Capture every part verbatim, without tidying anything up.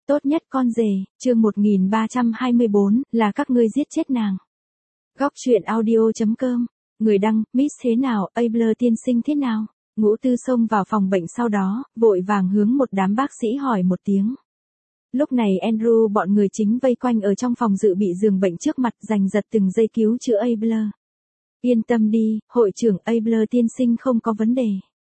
Tốt nhất con rể, chương một nghìn ba trăm hai mươi bốn, là các ngươi giết chết nàng. Góc truyện audio.com, người đăng, Miss thế nào, Abler tiên sinh thế nào? Ngũ Tư xông vào phòng bệnh sau đó, vội vàng hướng một đám bác sĩ hỏi một tiếng. Lúc này Andrew bọn người chính vây quanh ở trong phòng dự bị giường bệnh trước mặt giành giật từng giây cứu chữa Abler. Yên tâm đi, hội trưởng, Abler tiên sinh không có vấn đề.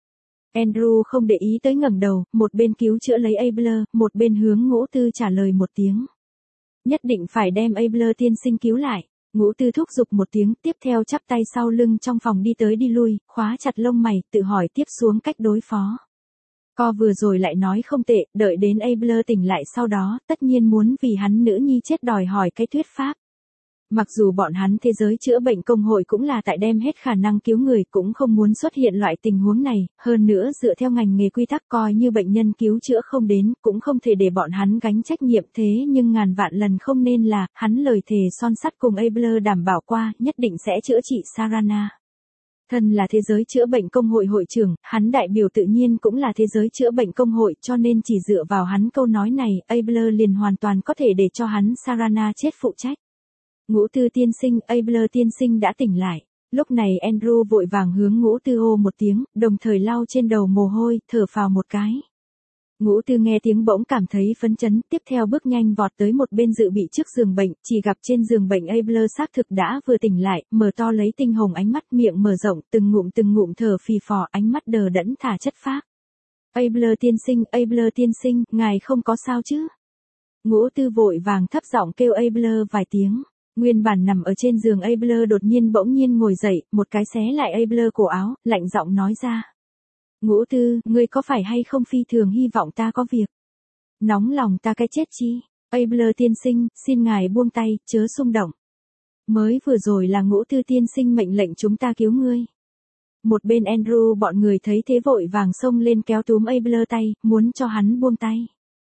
Andrew không để ý tới ngẩng đầu, một bên cứu chữa lấy Abler, một bên hướng Ngũ Tư trả lời một tiếng. Nhất định phải đem Abler tiên sinh cứu lại. Ngũ Tư thúc giục một tiếng, tiếp theo chắp tay sau lưng trong phòng đi tới đi lui, khóa chặt lông mày, tự hỏi tiếp xuống cách đối phó. Co vừa rồi lại nói không tệ, đợi đến Abler tỉnh lại sau đó, tất nhiên muốn vì hắn nữ nhi chết đòi hỏi cái thuyết pháp. Mặc dù bọn hắn thế giới chữa bệnh công hội cũng là tại đem hết khả năng cứu người, cũng không muốn xuất hiện loại tình huống này, hơn nữa dựa theo ngành nghề quy tắc coi như bệnh nhân cứu chữa không đến, cũng không thể để bọn hắn gánh trách nhiệm, thế nhưng ngàn vạn lần không nên là, hắn lời thề son sắt cùng Abler đảm bảo qua, nhất định sẽ chữa trị Sarana. Thân là thế giới chữa bệnh công hội hội trưởng, hắn đại biểu tự nhiên cũng là thế giới chữa bệnh công hội, cho nên chỉ dựa vào hắn câu nói này, Abler liền hoàn toàn có thể để cho hắn Sarana chết phụ trách. Ngũ Tư tiên sinh, Abler tiên sinh đã tỉnh lại. Lúc này Andrew vội vàng hướng Ngũ Tư hô một tiếng, đồng thời lau trên đầu mồ hôi, thở phào một cái. Ngũ Tư nghe tiếng bỗng cảm thấy phấn chấn, tiếp theo bước nhanh vọt tới một bên dự bị trước giường bệnh, chỉ gặp trên giường bệnh Abler xác thực đã vừa tỉnh lại, mở to lấy tinh hồng ánh mắt, miệng mở rộng, từng ngụm từng ngụm thở phì phò, ánh mắt đờ đẫn thả chất phác. Abler tiên sinh, Abler tiên sinh, ngài không có sao chứ? Ngũ Tư vội vàng thấp giọng kêu Abler vài tiếng. Nguyên bản nằm ở trên giường Abler đột nhiên bỗng nhiên ngồi dậy, một cái xé lại Abler cổ áo, lạnh giọng nói ra. Ngũ Tư, ngươi có phải hay không phi thường hy vọng ta có việc? Nóng lòng ta cái chết chi? Abler tiên sinh, xin ngài buông tay, chớ xung động. Mới vừa rồi là Ngũ Tư tiên sinh mệnh lệnh chúng ta cứu ngươi. Một bên Andrew bọn người thấy thế vội vàng xông lên kéo túm Abler tay, muốn cho hắn buông tay.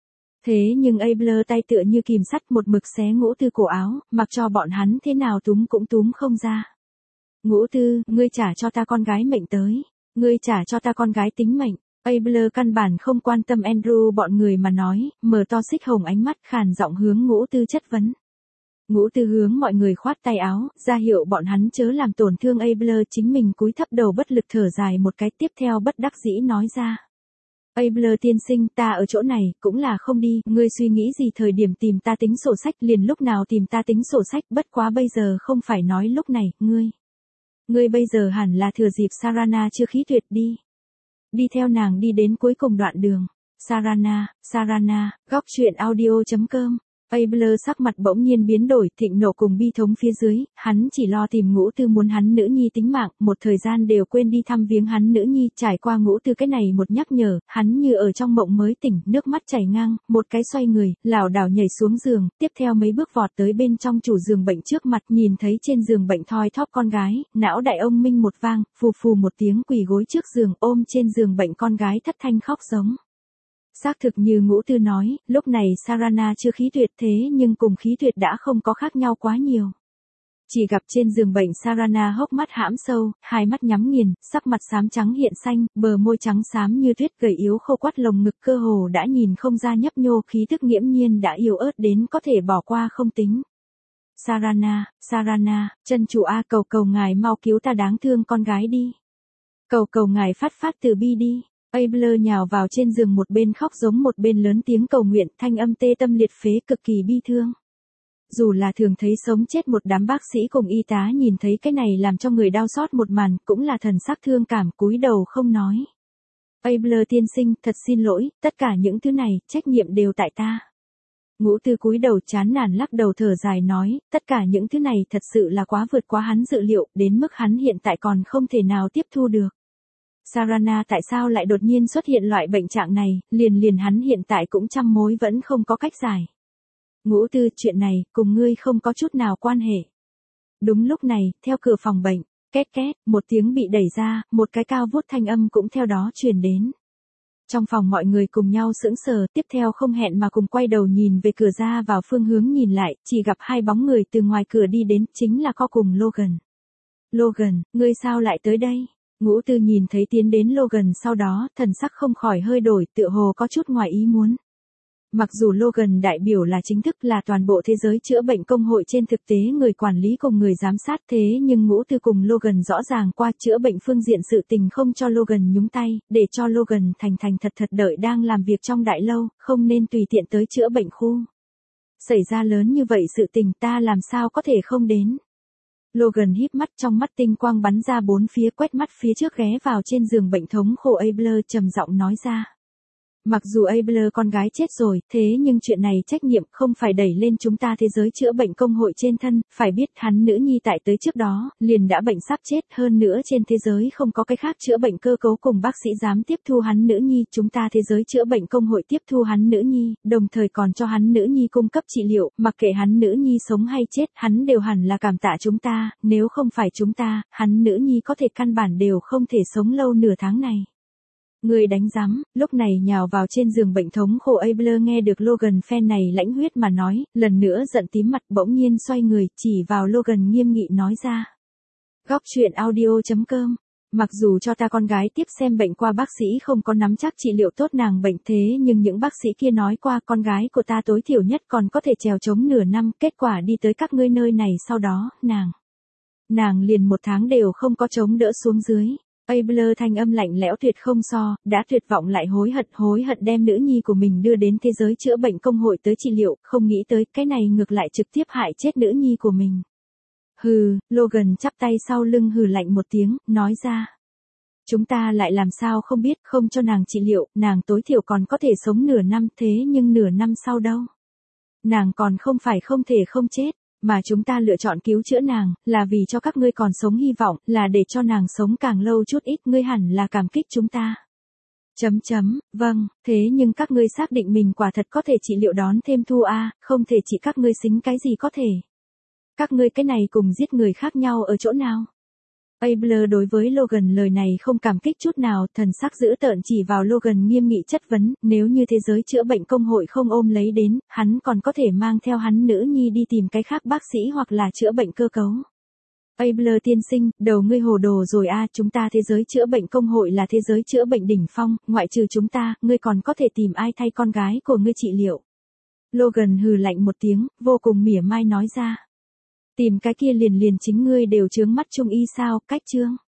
Thế nhưng Abler tay tựa như kìm sắt một mực xé Ngũ Tư cổ áo, mặc cho bọn hắn thế nào túm cũng túm không ra. Ngũ Tư, ngươi trả cho ta con gái mệnh tới. Ngươi trả cho ta con gái tính mệnh. Abler căn bản không quan tâm Andrew bọn người mà nói, mở to xích hồng ánh mắt khàn giọng hướng Ngũ Tư chất vấn. Ngũ Tư hướng mọi người khoát tay áo, ra hiệu bọn hắn chớ làm tổn thương Abler, chính mình cúi thấp đầu bất lực thở dài một cái, tiếp theo bất đắc dĩ nói ra. Abler tiên sinh, ta ở chỗ này, cũng là không đi, ngươi suy nghĩ gì thời điểm tìm ta tính sổ sách, liền lúc nào tìm ta tính sổ sách, bất quá bây giờ không phải nói lúc này, ngươi. Ngươi bây giờ hẳn là thừa dịp Sarana chưa khí tuyệt đi. Đi theo nàng đi đến cuối cùng đoạn đường. Sarana, Sarana, góc truyện audio.com. Abler sắc mặt bỗng nhiên biến đổi, thịnh nộ cùng bi thống phía dưới, hắn chỉ lo tìm Ngũ Tư muốn hắn nữ nhi tính mạng, một thời gian đều quên đi thăm viếng hắn nữ nhi, trải qua Ngũ Tư cái này một nhắc nhở, hắn như ở trong mộng mới tỉnh, nước mắt chảy ngang, một cái xoay người, lảo đảo nhảy xuống giường, tiếp theo mấy bước vọt tới bên trong chủ giường bệnh trước mặt, nhìn thấy trên giường bệnh thoi thóp con gái, não đại ông minh một vang, phù phù một tiếng quỳ gối trước giường, ôm trên giường bệnh con gái thất thanh khóc giống. Xác thực như Ngũ Tư nói, lúc này Sarana chưa khí tuyệt, thế nhưng cùng khí tuyệt đã không có khác nhau quá nhiều. Chỉ gặp trên giường bệnh Sarana hốc mắt hãm sâu, hai mắt nhắm nghiền, sắc mặt xám trắng hiện xanh, bờ môi trắng xám như tuyết, gầy yếu khô quắt, lồng ngực cơ hồ đã nhìn không ra nhấp nhô, khí tức nghiễm nhiên đã yếu ớt đến có thể bỏ qua không tính. Sarana, Sarana, chân chủ a, cầu cầu ngài mau cứu ta đáng thương con gái đi. Cầu cầu ngài phát phát từ bi đi. Abler nhào vào trên giường, một bên khóc giống một bên lớn tiếng cầu nguyện, thanh âm tê tâm liệt phế, cực kỳ bi thương. Dù là thường thấy sống chết một đám bác sĩ cùng y tá nhìn thấy cái này làm cho người đau xót một màn, cũng là thần sắc thương cảm, cúi đầu không nói. Abler tiên sinh, thật xin lỗi, tất cả những thứ này, trách nhiệm đều tại ta. Ngũ Tư cúi đầu chán nản lắc đầu thở dài nói, tất cả những thứ này thật sự là quá vượt quá hắn dự liệu, đến mức hắn hiện tại còn không thể nào tiếp thu được. Sarana tại sao lại đột nhiên xuất hiện loại bệnh trạng này, liền liền hắn hiện tại cũng trăm mối vẫn không có cách giải. Ngũ Tư, chuyện này, cùng ngươi không có chút nào quan hệ. Đúng lúc này, theo cửa phòng bệnh, két két, một tiếng bị đẩy ra, một cái cao vút thanh âm cũng theo đó truyền đến. Trong phòng mọi người cùng nhau sững sờ, tiếp theo không hẹn mà cùng quay đầu nhìn về cửa ra vào phương hướng nhìn lại, chỉ gặp hai bóng người từ ngoài cửa đi đến, chính là Co cùng Logan. Logan, ngươi sao lại tới đây? Ngũ Tư nhìn thấy tiến đến Logan sau đó, thần sắc không khỏi hơi đổi, tựa hồ có chút ngoài ý muốn. Mặc dù Logan đại biểu là chính thức là toàn bộ thế giới chữa bệnh công hội trên thực tế người quản lý cùng người giám sát thế nhưng Ngũ Tư cùng Logan rõ ràng qua chữa bệnh phương diện sự tình không cho Logan nhúng tay, để cho Logan thành thành thật thật đợi đang làm việc trong đại lâu, không nên tùy tiện tới chữa bệnh khu. Xảy ra lớn như vậy sự tình ta làm sao có thể không đến. Logan híp mắt trong mắt tinh quang bắn ra bốn phía quét mắt phía trước ghé vào trên giường bệnh thống khổ Abler trầm giọng nói ra. Mặc dù Abler con gái chết rồi, thế nhưng chuyện này trách nhiệm không phải đẩy lên chúng ta thế giới chữa bệnh công hội trên thân, phải biết hắn nữ nhi tại tới trước đó, liền đã bệnh sắp chết hơn nữa trên thế giới không có cái khác chữa bệnh cơ cấu cùng bác sĩ dám tiếp thu hắn nữ nhi, chúng ta thế giới chữa bệnh công hội tiếp thu hắn nữ nhi, đồng thời còn cho hắn nữ nhi cung cấp trị liệu, mặc kệ hắn nữ nhi sống hay chết, hắn đều hẳn là cảm tạ chúng ta, nếu không phải chúng ta, hắn nữ nhi có thể căn bản đều không thể sống lâu nửa tháng này. Người đánh giám, lúc này nhào vào trên giường bệnh thống khổ Abler nghe được Logan phen này lãnh huyết mà nói, lần nữa giận tím mặt bỗng nhiên xoay người, chỉ vào Logan nghiêm nghị nói ra. Góc truyện audio chấm com. Mặc dù cho ta con gái tiếp xem bệnh qua bác sĩ không có nắm chắc trị liệu tốt nàng bệnh thế nhưng những bác sĩ kia nói qua con gái của ta tối thiểu nhất còn có thể trèo chống nửa năm, kết quả đi tới các ngươi nơi này sau đó, nàng. Nàng liền một tháng đều không có chống đỡ xuống dưới. Abler thanh âm lạnh lẽo tuyệt không so, đã tuyệt vọng lại hối hận hối hận đem nữ nhi của mình đưa đến thế giới chữa bệnh công hội tới trị liệu, không nghĩ tới cái này ngược lại trực tiếp hại chết nữ nhi của mình. Hừ, Logan chắp tay sau lưng hừ lạnh một tiếng, nói ra. Chúng ta lại làm sao không biết không cho nàng trị liệu, nàng tối thiểu còn có thể sống nửa năm thế nhưng nửa năm sau đâu. Nàng còn không phải không thể không chết. Mà chúng ta lựa chọn cứu chữa nàng, là vì cho các ngươi còn sống hy vọng, là để cho nàng sống càng lâu chút ít, ngươi hẳn là cảm kích chúng ta. Chấm chấm, vâng, thế nhưng các ngươi xác định mình quả thật có thể trị liệu đón thêm thu a, không thể chỉ các ngươi xính cái gì có thể. Các ngươi cái này cùng giết người khác nhau ở chỗ nào? Abler đối với Logan lời này không cảm kích chút nào, thần sắc dữ tợn chỉ vào Logan nghiêm nghị chất vấn, nếu như thế giới chữa bệnh công hội không ôm lấy đến, hắn còn có thể mang theo hắn nữ nhi đi tìm cái khác bác sĩ hoặc là chữa bệnh cơ cấu. Abler tiên sinh, đầu ngươi hồ đồ rồi a, chúng ta thế giới chữa bệnh công hội là thế giới chữa bệnh đỉnh phong, ngoại trừ chúng ta, ngươi còn có thể tìm ai thay con gái của ngươi trị liệu. Logan hừ lạnh một tiếng, vô cùng mỉa mai nói ra. Tìm cái kia liền liền chính ngươi đều chướng mắt trung y sao, cách chương.